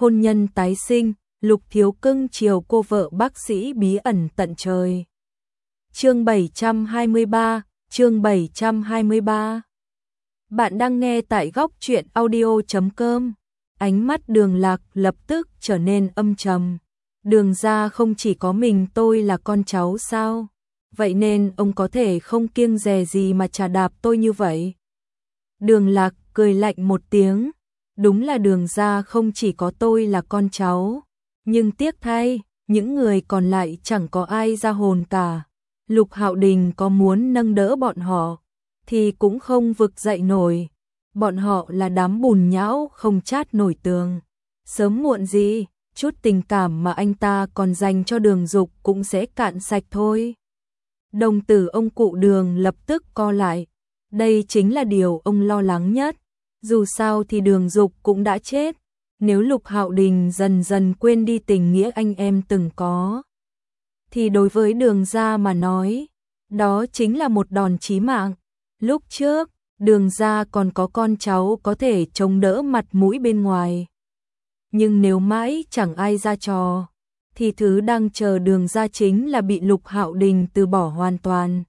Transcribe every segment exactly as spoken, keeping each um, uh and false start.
hôn nhân tái sinh, Lục Thiếu cưng chiều cô vợ bác sĩ bí ẩn tận trời. Chương bảy trăm hai mươi ba, chương bảy trăm hai mươi ba. Bạn đang nghe tại góc truyện audio chấm com. Ánh mắt Đường Lạc lập tức trở nên âm trầm. Đường gia không chỉ có mình tôi là con cháu sao? Vậy nên ông có thể không kiêng dè gì mà chà đạp tôi như vậy. Đường Lạc cười lạnh một tiếng. Đúng là Đường gia không chỉ có tôi là con cháu. Nhưng tiếc thay, những người còn lại chẳng có ai ra hồn cả. Lục Hạo Đình có muốn nâng đỡ bọn họ, thì cũng không vực dậy nổi. Bọn họ là đám bùn nhão không chát nổi tường. Sớm muộn gì, chút tình cảm mà anh ta còn dành cho Đường Dục cũng sẽ cạn sạch thôi. Đồng tử ông cụ Đường lập tức co lại. Đây chính là điều ông lo lắng nhất. Dù sao thì Đường Dục cũng đã chết. Nếu Lục Hạo Đình dần dần quên đi tình nghĩa anh em từng có, thì đối với Đường gia mà nói, đó chính là một đòn chí mạng. Lúc trước, Đường gia còn có con cháu có thể chống đỡ mặt mũi bên ngoài. Nhưng nếu mãi chẳng ai ra trò, thì thứ đang chờ Đường gia chính là bị Lục Hạo Đình từ bỏ hoàn toàn.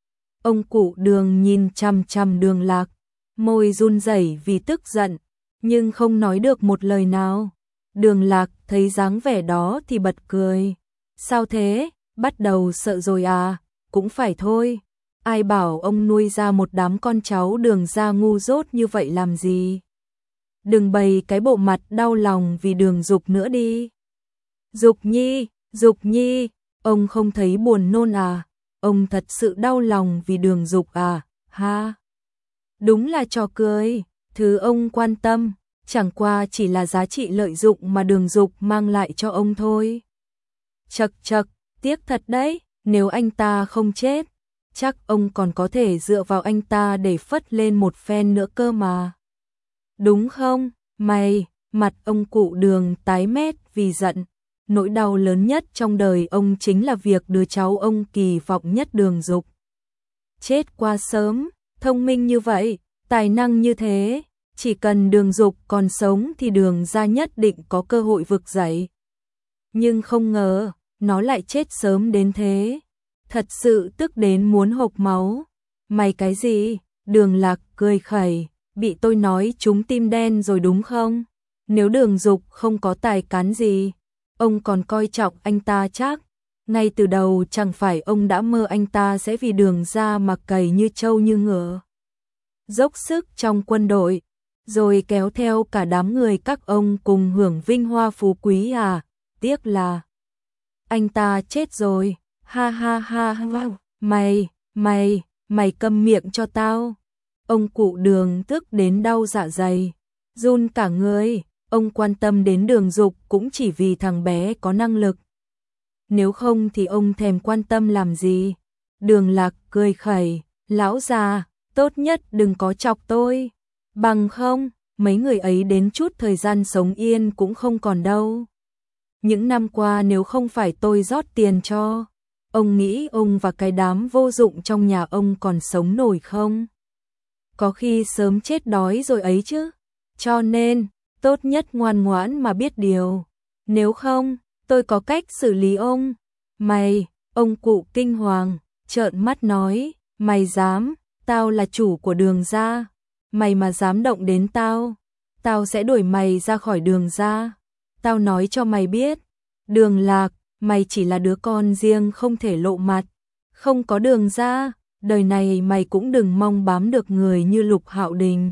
Ông cụ Đường nhìn chằm chằm Đường Lạc, môi run rẩy vì tức giận, nhưng không nói được một lời nào. Đường Lạc thấy dáng vẻ đó thì bật cười. Sao thế, bắt đầu sợ rồi à? Cũng phải thôi. Ai bảo ông nuôi ra một đám con cháu Đường gia ngu dốt như vậy làm gì? Đừng bày cái bộ mặt đau lòng vì Đường Dục nữa đi. Dục Nhi, Dục Nhi, ông không thấy buồn nôn à? Ông thật sự đau lòng vì Đường Dục à? Ha? Đúng là trò cười. Thứ ông quan tâm, chẳng qua chỉ là giá trị lợi dụng mà Đường Dục mang lại cho ông thôi. Chậc chậc, tiếc thật đấy, nếu anh ta không chết, chắc ông còn có thể dựa vào anh ta để phất lên một phen nữa cơ mà. Đúng không, mày, mặt ông cụ Đường tái mét vì giận. Nỗi đau lớn nhất trong đời ông chính là việc đứa cháu ông kỳ vọng nhất Đường Dục chết quá sớm. Thông minh như vậy, tài năng như thế, chỉ cần Đường Dục còn sống thì Đường gia nhất định có cơ hội vực dậy. Nhưng không ngờ, nó lại chết sớm đến thế. Thật sự tức đến muốn hộc máu. Mày cái gì? Đường Lạc cười khẩy, bị tôi nói trúng tim đen rồi đúng không? Nếu Đường Dục không có tài cán gì, ông còn coi trọng anh ta chắc. Ngay từ đầu chẳng phải ông đã mơ anh ta sẽ vì Đường gia mà cày như trâu như ngựa, dốc sức trong quân đội, rồi kéo theo cả đám người các ông cùng hưởng vinh hoa phú quý à? Tiếc là anh ta chết rồi. Ha ha ha ha. Mày, mày, mày câm miệng cho tao. Ông cụ Đường tức đến đau dạ dày, run cả người. Ông quan tâm đến Đường Dục cũng chỉ vì thằng bé có năng lực. Nếu không thì ông thèm quan tâm làm gì? Đường Lạc cười khẩy, lão già, tốt nhất đừng có chọc tôi. Bằng không, mấy người ấy đến chút thời gian sống yên cũng không còn đâu. Những năm qua nếu không phải tôi rót tiền cho, ông nghĩ ông và cái đám vô dụng trong nhà ông còn sống nổi không? Có khi sớm chết đói rồi ấy chứ. Cho nên, tốt nhất ngoan ngoãn mà biết điều. Nếu không, tôi có cách xử lý ông. Mày, ông cụ kinh hoàng, trợn mắt nói, mày dám, tao là chủ của Đường gia. Mày mà dám động đến tao, tao sẽ đuổi mày ra khỏi Đường gia. Tao nói cho mày biết, Đường Lạc, mày chỉ là đứa con riêng không thể lộ mặt. Không có Đường gia, đời này mày cũng đừng mong bám được người như Lục Hạo Đình.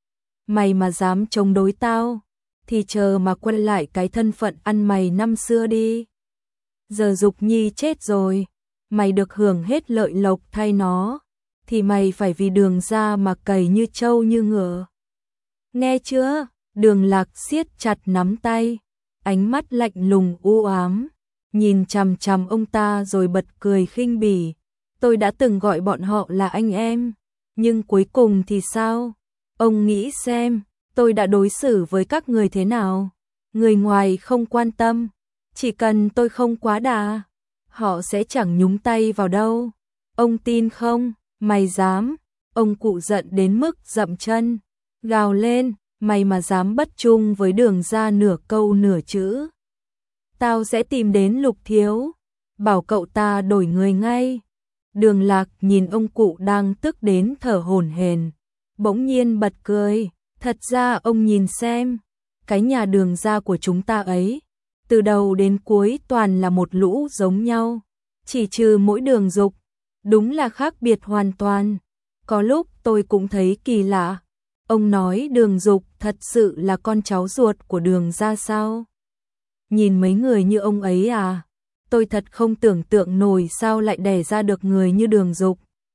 Mày mà dám chống đối tao, thì chờ mà quay lại cái thân phận ăn mày năm xưa đi. Giờ Dục Nhi chết rồi, mày được hưởng hết lợi lộc thay nó, thì mày phải vì Đường gia mà cày như trâu như ngựa. Nghe chưa? Đường Lạc siết chặt nắm tay, ánh mắt lạnh lùng u ám, nhìn chằm chằm ông ta rồi bật cười khinh bỉ. Tôi đã từng gọi bọn họ là anh em, nhưng cuối cùng thì sao? Ông nghĩ xem, tôi đã đối xử với các người thế nào? Người ngoài không quan tâm, chỉ cần tôi không quá đà, họ sẽ chẳng nhúng tay vào đâu. Ông tin không? Mày dám? Ông cụ giận đến mức dậm chân, gào lên, mày mà dám bất trung với Đường gia nửa câu nửa chữ, tao sẽ tìm đến Lục thiếu, bảo cậu ta đổi người ngay. Đường Lạc nhìn ông cụ đang tức đến thở hổn hển, bỗng nhiên bật cười, thật ra ông nhìn xem, cái nhà Đường gia của chúng ta ấy, từ đầu đến cuối toàn là một lũ giống nhau, chỉ trừ mỗi Đường Dục, đúng là khác biệt hoàn toàn. Có lúc tôi cũng thấy kỳ lạ, ông nói Đường Dục thật sự là con cháu ruột của Đường gia sao? Nhìn mấy người như ông ấy à, tôi thật không tưởng tượng nổi sao lại đẻ ra được người như Đường Dục.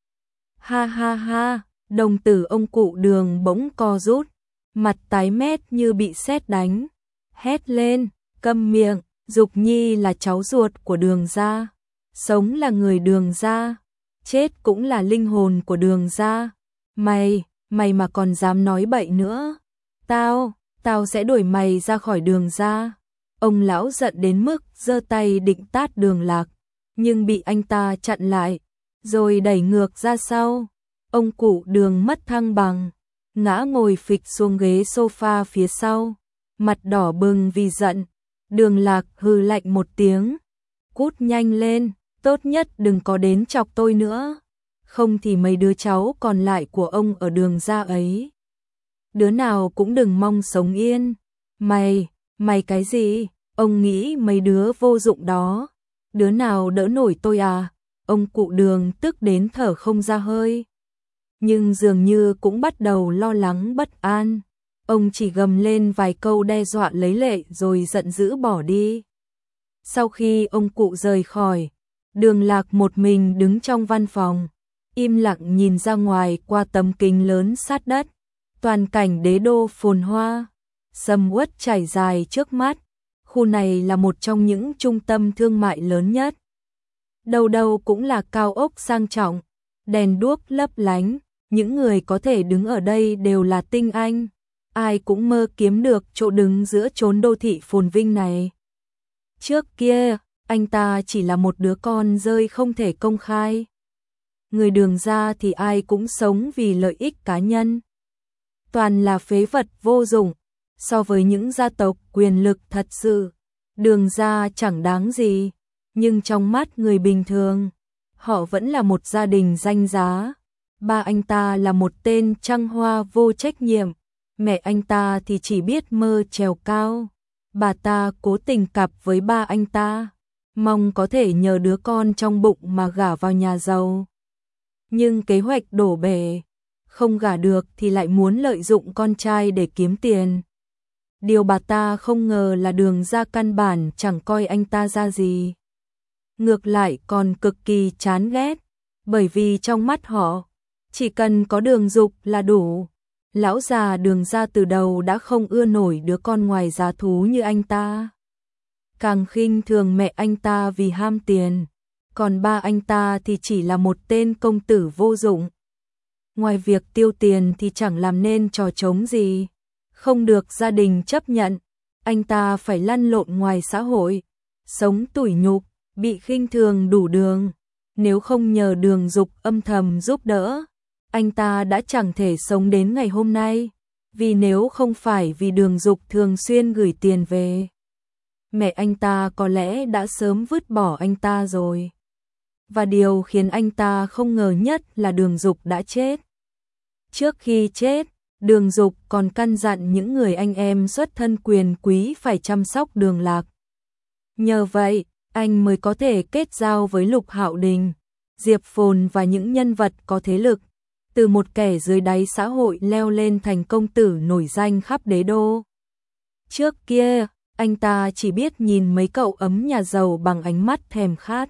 Ha ha ha, đồng tử ông cụ Đường bỗng co rút, mặt tái mét như bị sét đánh, hét lên, câm miệng, Dục Nhi là cháu ruột của Đường gia, sống là người Đường gia, chết cũng là linh hồn của Đường gia. Mày, mày mà còn dám nói bậy nữa, tao, tao sẽ đuổi mày ra khỏi Đường gia. Ông lão giận đến mức giơ tay định tát Đường Lạc, nhưng bị anh ta chặn lại, rồi đẩy ngược ra sau. Ông cụ Đường mất thăng bằng, ngã ngồi phịch xuống ghế sofa phía sau, mặt đỏ bừng vì giận. Đường Lạc hừ lạnh một tiếng, cút nhanh lên, tốt nhất đừng có đến chọc tôi nữa, không thì mấy đứa cháu còn lại của ông ở Đường gia ấy, đứa nào cũng đừng mong sống yên. Mày, mày cái gì? Ông nghĩ mấy đứa vô dụng đó, đứa nào đỡ nổi tôi à? Ông cụ Đường tức đến thở không ra hơi, nhưng dường như cũng bắt đầu lo lắng bất an. Ông chỉ gầm lên vài câu đe dọa lấy lệ rồi giận dữ bỏ đi. Sau khi ông cụ rời khỏi, Đường Lạc một mình đứng trong văn phòng, im lặng nhìn ra ngoài qua tấm kính lớn sát đất, toàn cảnh đế đô phồn hoa, sầm uất trải dài trước mắt. Khu này là một trong những trung tâm thương mại lớn nhất. Đầu đầu cũng là cao ốc sang trọng, đèn đuốc lấp lánh, những người có thể đứng ở đây đều là tinh anh, ai cũng mơ kiếm được chỗ đứng giữa chốn đô thị phồn vinh này. Trước kia, anh ta chỉ là một đứa con rơi không thể công khai. Người Đường gia thì ai cũng sống vì lợi ích cá nhân. Toàn là phế vật vô dụng. So với những gia tộc quyền lực thật sự, Đường gia chẳng đáng gì, nhưng trong mắt người bình thường, họ vẫn là một gia đình danh giá. Ba anh ta là một tên trăng hoa vô trách nhiệm, mẹ anh ta thì chỉ biết mơ trèo cao. Bà ta cố tình cặp với ba anh ta, mong có thể nhờ đứa con trong bụng mà gả vào nhà giàu. Nhưng kế hoạch đổ bể, không gả được thì lại muốn lợi dụng con trai để kiếm tiền. Điều bà ta không ngờ là Đường gia căn bản chẳng coi anh ta ra gì. Ngược lại còn cực kỳ chán ghét, bởi vì trong mắt họ, chỉ cần có Đường Dục là đủ. Lão già Đường gia từ đầu đã không ưa nổi đứa con ngoài giá thú như anh ta. Càng khinh thường mẹ anh ta vì ham tiền, còn ba anh ta thì chỉ là một tên công tử vô dụng. Ngoài việc tiêu tiền thì chẳng làm nên trò trống gì. Không được gia đình chấp nhận, anh ta phải lăn lộn ngoài xã hội, sống tủi nhục, bị khinh thường đủ đường. Nếu không nhờ Đường Dục âm thầm giúp đỡ, anh ta đã chẳng thể sống đến ngày hôm nay. Vì nếu không phải vì Đường Dục thường xuyên gửi tiền về, mẹ anh ta có lẽ đã sớm vứt bỏ anh ta rồi. Và điều khiến anh ta không ngờ nhất là Đường Dục đã chết. Trước khi chết, Đường Dục còn căn dặn những người anh em xuất thân quyền quý phải chăm sóc Đường Lạc. Nhờ vậy, anh mới có thể kết giao với Lục Hạo Đình, Diệp Phồn và những nhân vật có thế lực, từ một kẻ dưới đáy xã hội leo lên thành công tử nổi danh khắp đế đô. Trước kia, anh ta chỉ biết nhìn mấy cậu ấm nhà giàu bằng ánh mắt thèm khát,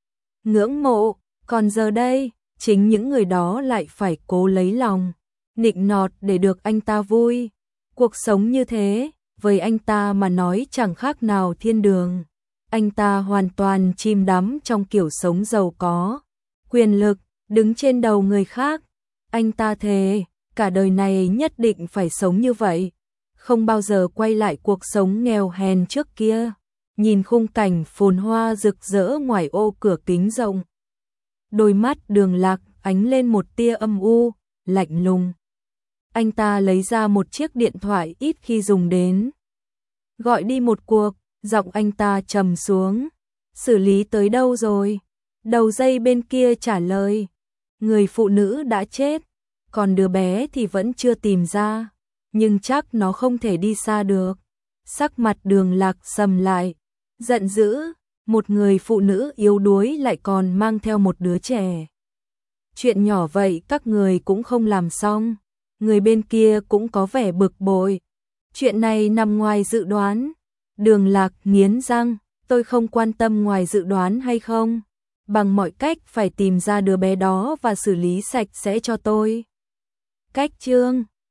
ngưỡng mộ, còn giờ đây, chính những người đó lại phải cố lấy lòng, nịnh nọt để được anh ta vui. Cuộc sống như thế, với anh ta mà nói chẳng khác nào thiên đường. Anh ta hoàn toàn chìm đắm trong kiểu sống giàu có, quyền lực, đứng trên đầu người khác. Anh ta thề, cả đời này nhất định phải sống như vậy, không bao giờ quay lại cuộc sống nghèo hèn trước kia. Nhìn khung cảnh phồn hoa rực rỡ ngoài ô cửa kính rộng, đôi mắt Đường Lạc ánh lên một tia âm u, lạnh lùng. Anh ta lấy ra một chiếc điện thoại ít khi dùng đến. Gọi đi một cuộc, giọng anh ta trầm xuống. Xử lý tới đâu rồi? Đầu dây bên kia trả lời. Người phụ nữ đã chết, còn đứa bé thì vẫn chưa tìm ra. Nhưng chắc nó không thể đi xa được. Sắc mặt Đường Lạc sầm lại, giận dữ. Một người phụ nữ yếu đuối lại còn mang theo một đứa trẻ. Chuyện nhỏ vậy các người cũng không làm xong. Người bên kia cũng có vẻ bực bội. Chuyện này nằm ngoài dự đoán. Đường Lạc nghiến răng, tôi không quan tâm ngoài dự đoán hay không. Bằng mọi cách phải tìm ra đứa bé đó và xử lý sạch sẽ cho tôi. Cách chương